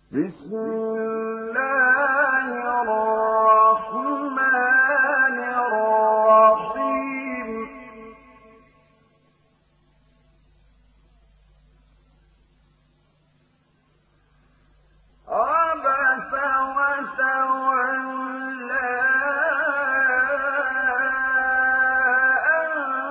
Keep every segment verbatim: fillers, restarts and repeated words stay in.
بسم الله الرحمن الرحيم عبس وتولى أن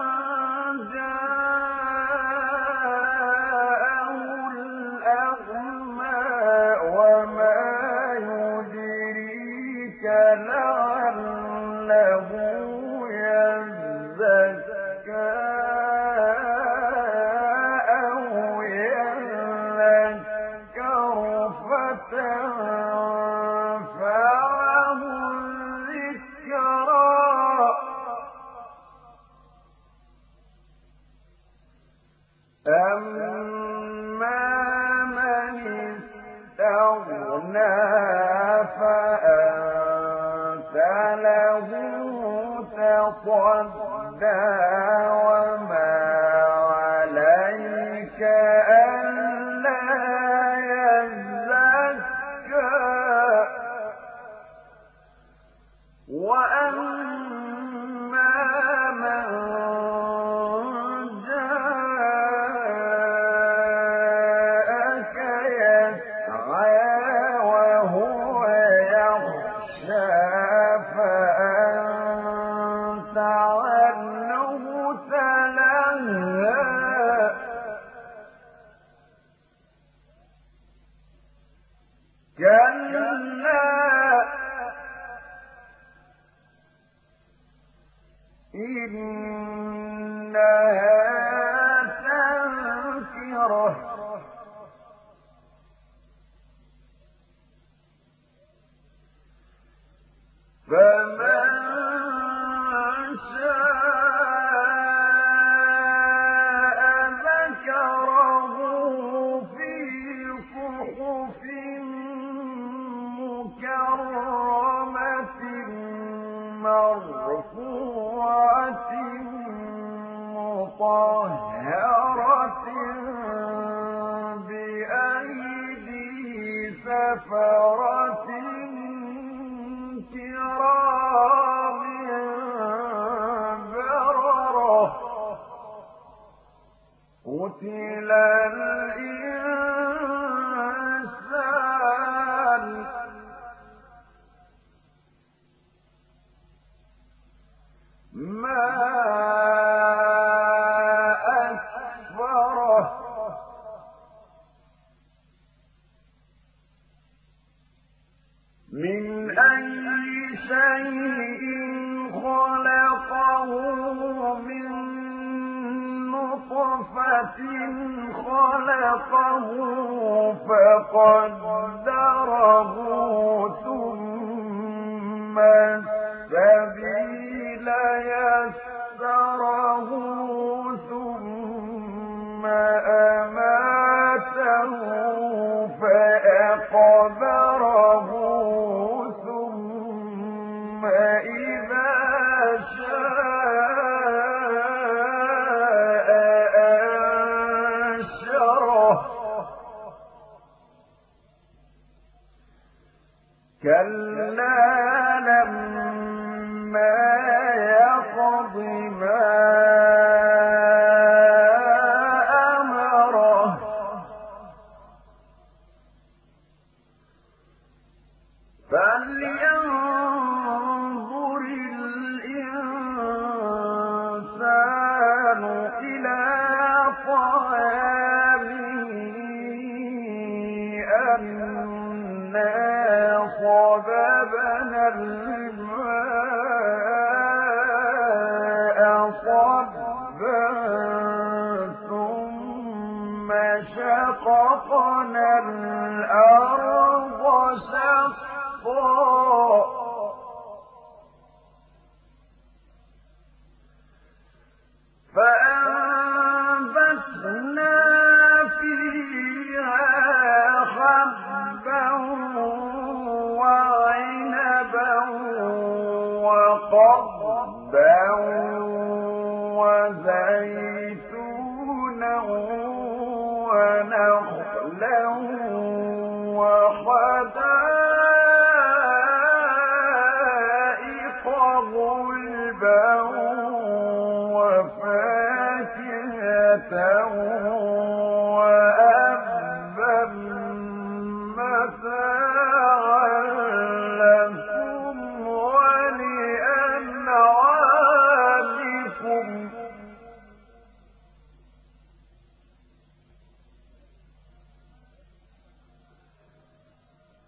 جاءه الأعمى وما يدريك لعله يزكى أو يذكر فتنفعه الذكرى أما من استغنى فأنت له تصدى وما عليك ألا يزكى وأما من جاءك يسعى وهو يخشى فأنت عنه تلهى كلا إنها تذكرة فمن شاء ذكره في صحف مكرمة مرفوعة مطهرة بأيدي سفرة كرام بررة قتل الإنسان ما أكفره من أي شيء خلقه من نطفة خلقه فقدره ثم السبيل يسره ثم أماته فأقبره ثم إذا شاء أنشره كلا لما يقض ما أمره فلينظر الإنسان إلى طعامه أنا صببنا الماء صبا ثم شققنا الأرض شقا فأنبتنا فيها حبا وعنبا وقضبا وزيتونا ونخلا وحدائق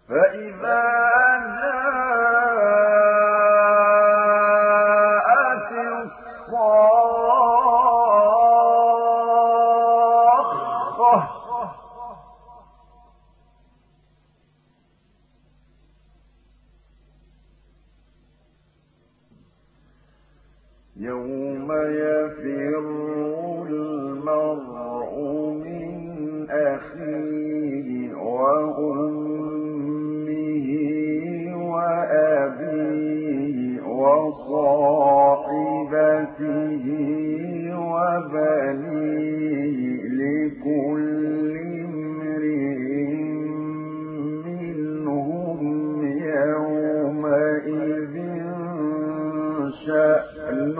فإذا جاءت الصاخة يوم يفر المرء من أخيه وأمه وأبيه وصاحبته وبنيه لكل امرئ منهم يومئذ شأن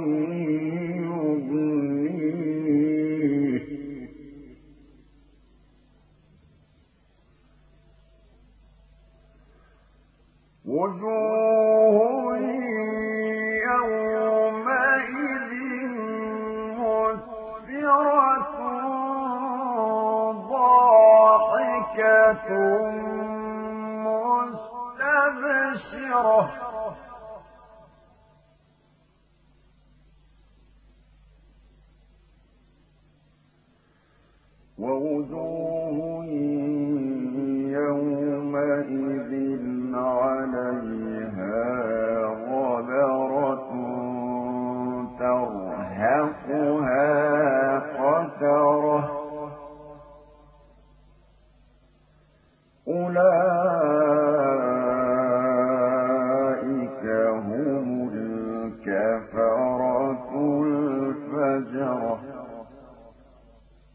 يغنيه وجوه يومئذ مسفرة ضاحكة مستبشرة ووجوه يومئذ عليها غبرة ترهقها قترة أولئك